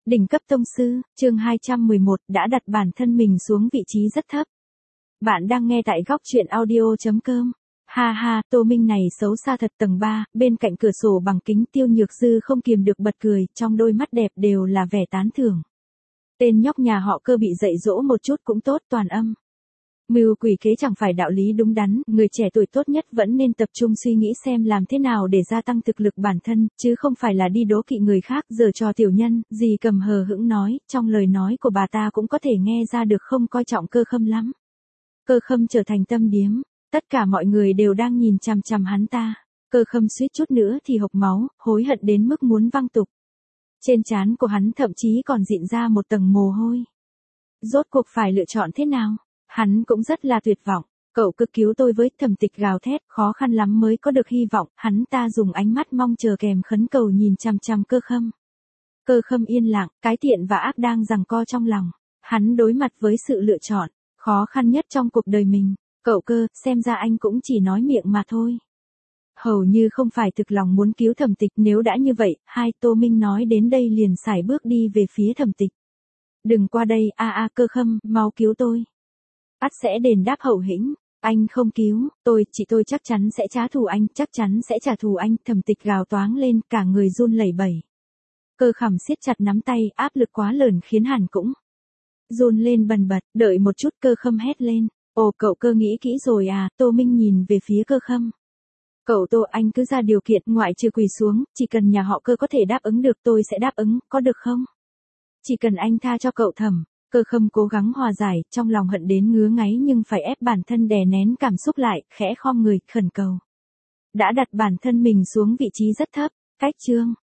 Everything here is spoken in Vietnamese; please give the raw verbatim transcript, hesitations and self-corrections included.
Đỉnh cấp tông sư, chương hai trăm mười một, đã đặt bản thân mình xuống vị trí rất thấp. Bạn đang nghe tại góc truyện audio chấm com. Ha ha, Tô Minh này xấu xa thật. Tầng ba, bên cạnh cửa sổ bằng kính Tiêu Nhược Dư không kiềm được bật cười, trong đôi mắt đẹp đều là vẻ tán thưởng. Tên nhóc nhà họ Cơ bị dạy dỗ một chút cũng tốt, toàn âm. Mưu quỷ kế chẳng phải đạo lý đúng đắn, người trẻ tuổi tốt nhất vẫn nên tập trung suy nghĩ xem làm thế nào để gia tăng thực lực bản thân, chứ không phải là đi đố kỵ người khác, giở trò tiểu nhân. Dì Cầm hờ hững nói, trong lời nói của bà ta cũng có thể nghe ra được không coi trọng Cơ Khâm lắm. Cơ Khâm trở thành tâm điếm, tất cả mọi người đều đang nhìn chằm chằm hắn ta. Cơ Khâm suýt chút nữa thì hộc máu, hối hận đến mức muốn văng tục. Trên trán của hắn thậm chí còn dịn ra một tầng mồ hôi. Rốt cuộc phải lựa chọn thế nào? Hắn cũng rất là tuyệt vọng. Cậu cứ cứu tôi với, Thẩm Tịch gào thét, khó khăn lắm mới có được hy vọng. Hắn ta dùng ánh mắt mong chờ kèm khấn cầu nhìn chằm chằm Cơ Khâm. Cơ Khâm yên lặng, cái thiện và ác đang giằng co trong lòng. Hắn đối mặt với sự lựa chọn khó khăn nhất trong cuộc đời mình. Cậu Cơ, xem ra anh cũng chỉ nói miệng mà thôi. Hầu như không phải thực lòng muốn cứu Thẩm Tịch. Nếu đã như vậy, hai Tô Minh nói đến đây liền sải bước đi về phía Thẩm Tịch. Đừng qua đây, a a Cơ Khâm, mau cứu tôi. Ắt sẽ đền đáp hậu hĩnh. Anh không cứu, tôi, chị tôi chắc chắn sẽ trả thù anh, chắc chắn sẽ trả thù anh. Thẩm Tịch gào toáng lên, cả người run lẩy bẩy. Cơ Khẩm siết chặt nắm tay, áp lực quá lớn khiến hắn cũng run lên bần bật. Đợi một chút, Cơ Khâm hét lên. Ồ, cậu Cơ nghĩ kỹ rồi à? Tô Minh nhìn về phía Cơ Khâm. Cậu Tô, anh cứ ra điều kiện, ngoại trừ quỳ xuống, chỉ cần nhà họ Cơ có thể đáp ứng được tôi sẽ đáp ứng, có được không? Chỉ cần anh tha cho cậu Thẩm. Cơ Khâm cố gắng hòa giải, trong lòng hận đến ngứa ngáy nhưng phải ép bản thân đè nén cảm xúc lại, khẽ khom người, khẩn cầu. Đã đặt bản thân mình xuống vị trí rất thấp, cách chương.